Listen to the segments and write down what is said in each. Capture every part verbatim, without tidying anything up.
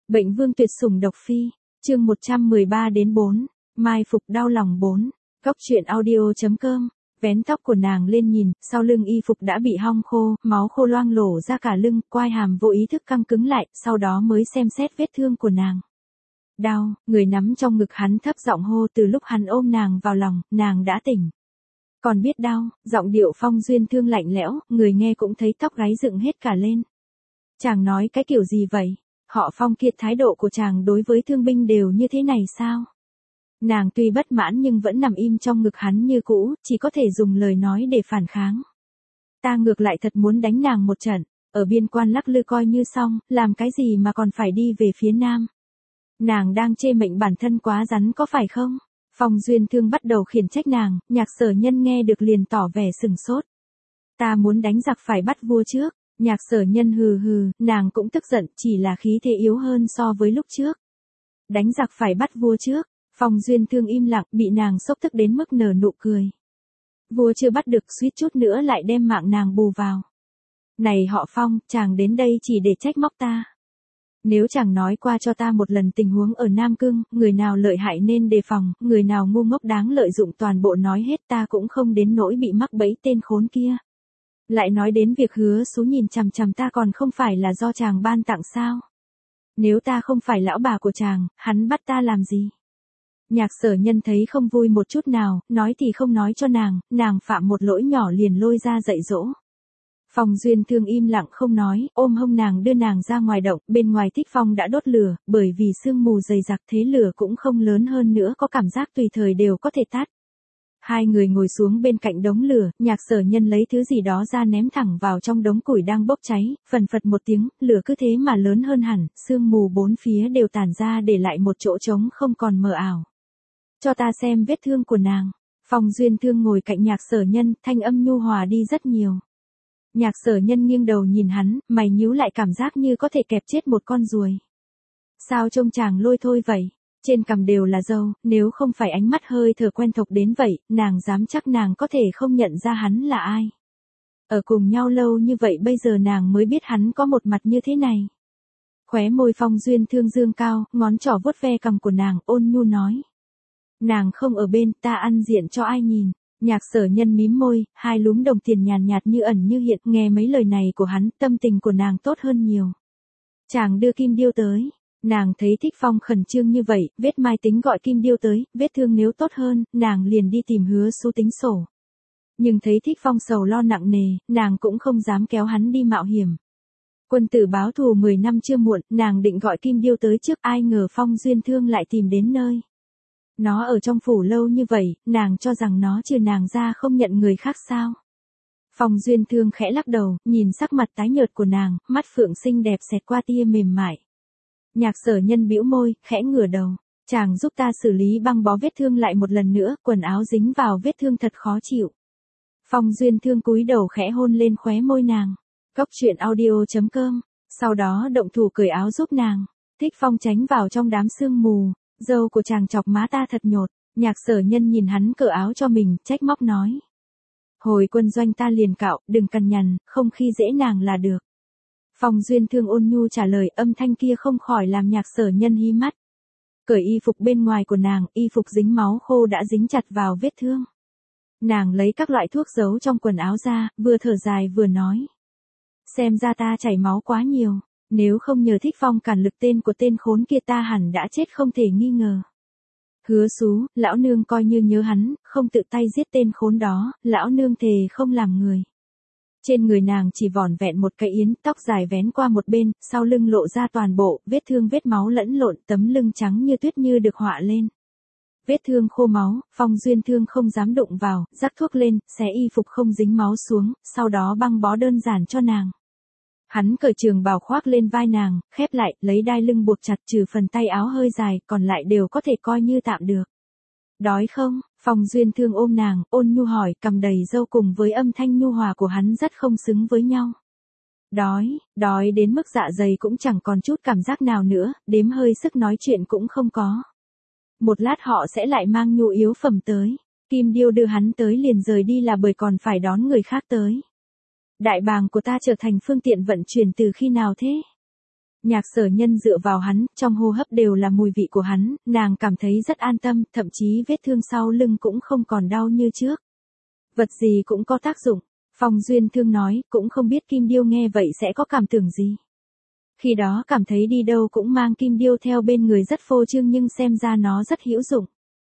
Bệnh vương tuyệt sủng độc phi, chương một trăm mười ba đến bốn, mai phục đau lòng bốn, góc truyện audio.com, vén tóc của nàng lên nhìn, sau lưng y phục đã bị hong khô, máu khô loang lổ ra cả lưng, quai hàm vô ý thức căng cứng lại, sau đó mới xem xét vết thương của nàng. Đau, người nắm trong ngực hắn thấp giọng hô, từ lúc hắn ôm nàng vào lòng, nàng đã tỉnh. Còn biết đau, giọng điệu Phong Duyên Thương lạnh lẽo, người nghe cũng thấy tóc gáy dựng hết cả lên. Chàng nói cái kiểu gì vậy? Họ Phong kia thái độ của chàng đối với thương binh đều như thế này sao? Nàng tuy bất mãn nhưng vẫn nằm im trong ngực hắn như cũ, chỉ có thể dùng lời nói để phản kháng. Ta ngược lại thật muốn đánh nàng một trận, ở biên quan lắc lư coi như xong, làm cái gì mà còn phải đi về phía nam. Nàng đang chê mệnh bản thân quá rắn có phải không? Phong Duyên Thương bắt đầu khiển trách nàng, Nhạc Sở Nhân nghe được liền tỏ vẻ sừng sốt. Ta muốn đánh giặc phải bắt vua trước. Nhạc Sở Nhân hừ hừ, nàng cũng tức giận, chỉ là khí thế yếu hơn so với lúc trước. Đánh giặc phải bắt vua trước, Phong Duyên Thương im lặng, bị nàng sốc tức đến mức nở nụ cười. Vua chưa bắt được, suýt chút nữa lại đem mạng nàng bù vào. Này họ Phong, chàng đến đây chỉ để trách móc ta. Nếu chàng nói qua cho ta một lần tình huống ở Nam Cương, người nào lợi hại nên đề phòng, người nào ngu ngốc đáng lợi dụng toàn bộ nói hết, ta cũng không đến nỗi bị mắc bẫy tên khốn kia. Lại nói đến việc Hứa Sú nhìn chằm chằm ta còn không phải là do chàng ban tặng sao? Nếu ta không phải lão bà của chàng, hắn bắt ta làm gì? Nhạc Sở Nhân thấy không vui một chút nào, nói thì không nói cho nàng, nàng phạm một lỗi nhỏ liền lôi ra dạy dỗ. Phong Duyên Thương im lặng không nói, ôm hông nàng đưa nàng ra ngoài động, bên ngoài Thích Phong đã đốt lửa, bởi vì sương mù dày đặc thế lửa cũng không lớn hơn nữa, có cảm giác tùy thời đều có thể tắt. Hai người ngồi xuống bên cạnh đống lửa, Nhạc Sở Nhân lấy thứ gì đó ra ném thẳng vào trong đống củi đang bốc cháy, phần phật một tiếng, lửa cứ thế mà lớn hơn hẳn, sương mù bốn phía đều tản ra để lại một chỗ trống không còn mờ ảo. Cho ta xem vết thương của nàng. Phong Duyên Thương ngồi cạnh Nhạc Sở Nhân, thanh âm nhu hòa đi rất nhiều. Nhạc Sở Nhân nghiêng đầu nhìn hắn, mày nhíu lại cảm giác như có thể kẹp chết một con ruồi. Sao trông chàng lôi thôi vậy? Trên cằm đều là râu, nếu không phải ánh mắt hơi thở quen thuộc đến vậy, nàng dám chắc nàng có thể không nhận ra hắn là ai. Ở cùng nhau lâu như vậy bây giờ nàng mới biết hắn có một mặt như thế này. Khóe môi Phong Duyên Thương dương cao, ngón trỏ vuốt ve cằm của nàng, ôn nhu nói. Nàng không ở bên, ta ăn diện cho ai nhìn. Nhạc Sở Nhân mím môi, hai lúm đồng tiền nhàn nhạt như ẩn như hiện, nghe mấy lời này của hắn, tâm tình của nàng tốt hơn nhiều. Chàng đưa kim điêu tới. Nàng thấy Thích Phong khẩn trương như vậy, vết mai tính gọi kim điêu tới, vết thương nếu tốt hơn, nàng liền đi tìm Hứa Sú tính sổ. Nhưng thấy Thích Phong sầu lo nặng nề, nàng cũng không dám kéo hắn đi mạo hiểm. Quân tử báo thù mười năm chưa muộn, nàng định gọi kim điêu tới trước, ai ngờ Phong Duyên Thương lại tìm đến nơi. Nó ở trong phủ lâu như vậy, nàng cho rằng nó trừ nàng ra không nhận người khác sao. Phong Duyên Thương khẽ lắc đầu, nhìn sắc mặt tái nhợt của nàng, mắt phượng xinh đẹp xẹt qua tia mềm mại. Nhạc Sở Nhân bĩu môi, khẽ ngửa đầu, chàng giúp ta xử lý băng bó vết thương lại một lần nữa, quần áo dính vào vết thương thật khó chịu. Phong Duyên Thương cúi đầu khẽ hôn lên khóe môi nàng. Góc truyện audio.com, sau đó động thủ cởi áo giúp nàng. Thích Phong tránh vào trong đám sương mù, râu của chàng chọc má ta thật nhột. Nhạc Sở Nhân nhìn hắn cởi áo cho mình, trách móc nói. Hồi quân doanh ta liền cạo, đừng cằn nhằn, không khi dễ nàng là được. Phong Duyên Thương ôn nhu trả lời, âm thanh kia không khỏi làm Nhạc Sở Nhân hí mắt. Cởi y phục bên ngoài của nàng, y phục dính máu khô đã dính chặt vào vết thương. Nàng lấy các loại thuốc giấu trong quần áo ra, vừa thở dài vừa nói. Xem ra ta chảy máu quá nhiều, nếu không nhờ Thích Phong cản lực tên của tên khốn kia ta hẳn đã chết không thể nghi ngờ. Hứa Sú, lão nương coi như nhớ hắn, không tự tay giết tên khốn đó, lão nương thề không làm người. Trên người nàng chỉ vỏn vẹn một cái yến, tóc dài vén qua một bên, sau lưng lộ ra toàn bộ, vết thương vết máu lẫn lộn, tấm lưng trắng như tuyết như được họa lên. Vết thương khô máu, Phong Duyên Thương không dám đụng vào, rắc thuốc lên, xé y phục không dính máu xuống, sau đó băng bó đơn giản cho nàng. Hắn cởi trường bào khoác lên vai nàng, khép lại, lấy đai lưng buộc chặt trừ phần tay áo hơi dài, còn lại đều có thể coi như tạm được. Đói không? Phong Duyên Thương ôm nàng, ôn nhu hỏi, cằm đầy râu cùng với âm thanh nhu hòa của hắn rất không xứng với nhau. Đói, đói đến mức dạ dày cũng chẳng còn chút cảm giác nào nữa, đếm hơi sức nói chuyện cũng không có. Một lát họ sẽ lại mang nhu yếu phẩm tới. Kim Điêu đưa hắn tới liền rời đi là bởi còn phải đón người khác tới. Đại bàng của ta trở thành phương tiện vận chuyển từ khi nào thế? Nhạc Sở Nhân dựa vào hắn, trong hô hấp đều là mùi vị của hắn, nàng cảm thấy rất an tâm, thậm chí vết thương sau lưng cũng không còn đau như trước. Vật gì cũng có tác dụng, Phong Duyên Thương nói, cũng không biết Kim Điêu nghe vậy sẽ có cảm tưởng gì. Khi đó cảm thấy đi đâu cũng mang Kim Điêu theo bên người rất phô trương nhưng xem ra nó rất hữu dụng.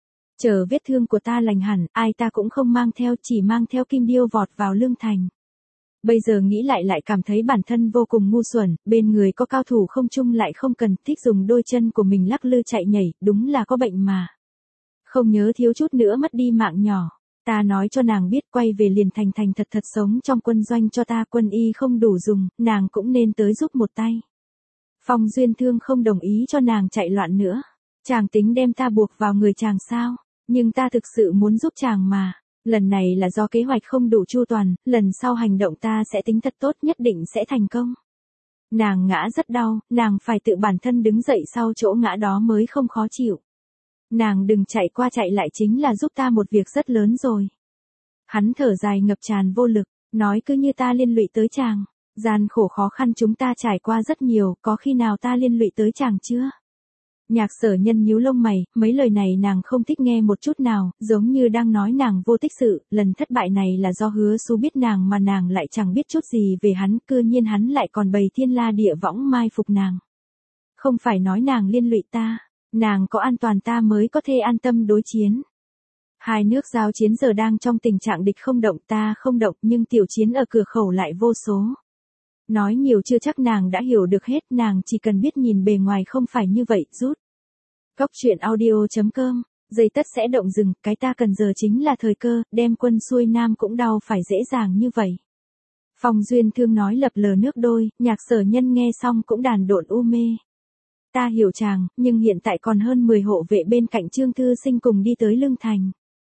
Chờ vết thương của ta lành hẳn, ai ta cũng không mang theo, chỉ mang theo Kim Điêu vọt vào Lương Thành. Bây giờ nghĩ lại lại cảm thấy bản thân vô cùng ngu xuẩn, bên người có cao thủ không chung lại không cần thích dùng đôi chân của mình lắc lư chạy nhảy, đúng là có bệnh mà. Không nhớ thiếu chút nữa mất đi mạng nhỏ. Ta nói cho nàng biết quay về liền thành thành thật thật sống trong quân doanh cho ta, quân y không đủ dùng, nàng cũng nên tới giúp một tay. Phong Duyên Thương không đồng ý cho nàng chạy loạn nữa. Chàng tính đem ta buộc vào người chàng sao, nhưng ta thực sự muốn giúp chàng mà. Lần này là do kế hoạch không đủ chu toàn, lần sau hành động ta sẽ tính thật tốt, nhất định sẽ thành công. Nàng ngã rất đau, nàng phải tự bản thân đứng dậy sau chỗ ngã đó mới không khó chịu. Nàng đừng chạy qua chạy lại chính là giúp ta một việc rất lớn rồi. Hắn thở dài ngập tràn vô lực, nói cứ như ta liên lụy tới chàng. Gian khổ khó khăn chúng ta trải qua rất nhiều, có khi nào ta liên lụy tới chàng chưa? Nhạc Sở Nhân nhíu lông mày, mấy lời này nàng không thích nghe một chút nào, giống như đang nói nàng vô tích sự, lần thất bại này là do Hứa Xú biết nàng mà nàng lại chẳng biết chút gì về hắn, cư nhiên hắn lại còn bày thiên la địa võng mai phục nàng. Không phải nói nàng liên lụy ta, nàng có an toàn ta mới có thể an tâm đối chiến. Hai nước giao chiến giờ đang trong tình trạng địch không động ta không động nhưng tiểu chiến ở cửa khẩu lại vô số. Nói nhiều chưa chắc nàng đã hiểu được hết, nàng chỉ cần biết nhìn bề ngoài không phải như vậy, rút. Góc truyện audio chấm com, dây tất sẽ động rừng, cái ta cần giờ chính là thời cơ, đem quân xuôi nam cũng đau phải dễ dàng như vậy. Phong Duyên Thương nói lập lờ nước đôi, Nhạc Sở Nhân nghe xong cũng đàn độn u mê. Ta hiểu chàng, nhưng hiện tại còn hơn mười hộ vệ bên cạnh Trương Thư Sinh cùng đi tới Lương Thành.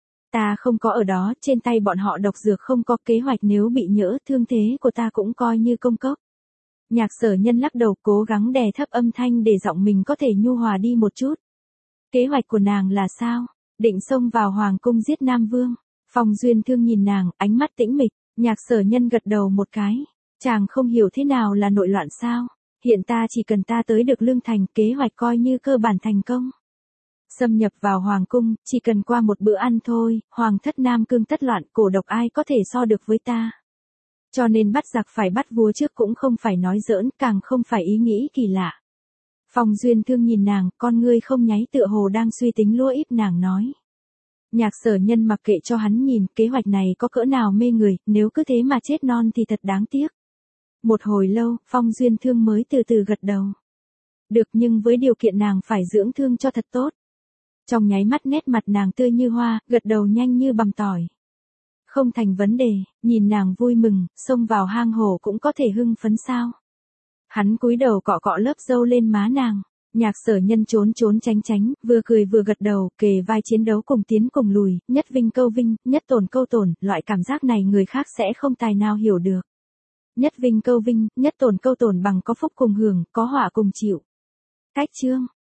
Ta không có ở đó, trên tay bọn họ độc dược không có, kế hoạch nếu bị nhỡ, thương thế của ta cũng coi như công cốc. Nhạc Sở Nhân lắc đầu cố gắng đè thấp âm thanh để giọng mình có thể nhu hòa đi một chút. Kế hoạch của nàng là sao? Định xông vào Hoàng cung giết Nam Vương. Phong Duyên Thương nhìn nàng, ánh mắt tĩnh mịch, Nhạc Sở Nhân gật đầu một cái. Chàng không hiểu thế nào là nội loạn sao? Hiện ta chỉ cần ta tới được Lương Thành, kế hoạch coi như cơ bản thành công. Xâm nhập vào Hoàng cung, chỉ cần qua một bữa ăn thôi, Hoàng thất Nam Cương tất loạn, cổ độc ai có thể so được với ta. Cho nên bắt giặc phải bắt vua trước cũng không phải nói giỡn, càng không phải ý nghĩ kỳ lạ. Phong Duyên Thương nhìn nàng, con ngươi không nháy tựa hồ đang suy tính lúa íp nàng nói. Nhạc Sở Nhân mặc kệ cho hắn nhìn, kế hoạch này có cỡ nào mê người, nếu cứ thế mà chết non thì thật đáng tiếc. Một hồi lâu, Phong Duyên Thương mới từ từ gật đầu. Được, nhưng với điều kiện nàng phải dưỡng thương cho thật tốt. Trong nháy mắt nét mặt nàng tươi như hoa, gật đầu nhanh như bằm tỏi. Không thành vấn đề, nhìn nàng vui mừng, xông vào hang hổ cũng có thể hưng phấn sao. Hắn cúi đầu cọ cọ lớp râu lên má nàng. Nhạc Sở Nhân trốn trốn tránh tránh, vừa cười vừa gật đầu, kề vai chiến đấu cùng tiến cùng lùi, nhất vinh câu vinh, nhất tổn câu tổn, loại cảm giác này người khác sẽ không tài nào hiểu được. Nhất vinh câu vinh, nhất tổn câu tổn bằng có phúc cùng hưởng, có họa cùng chịu. Cách chương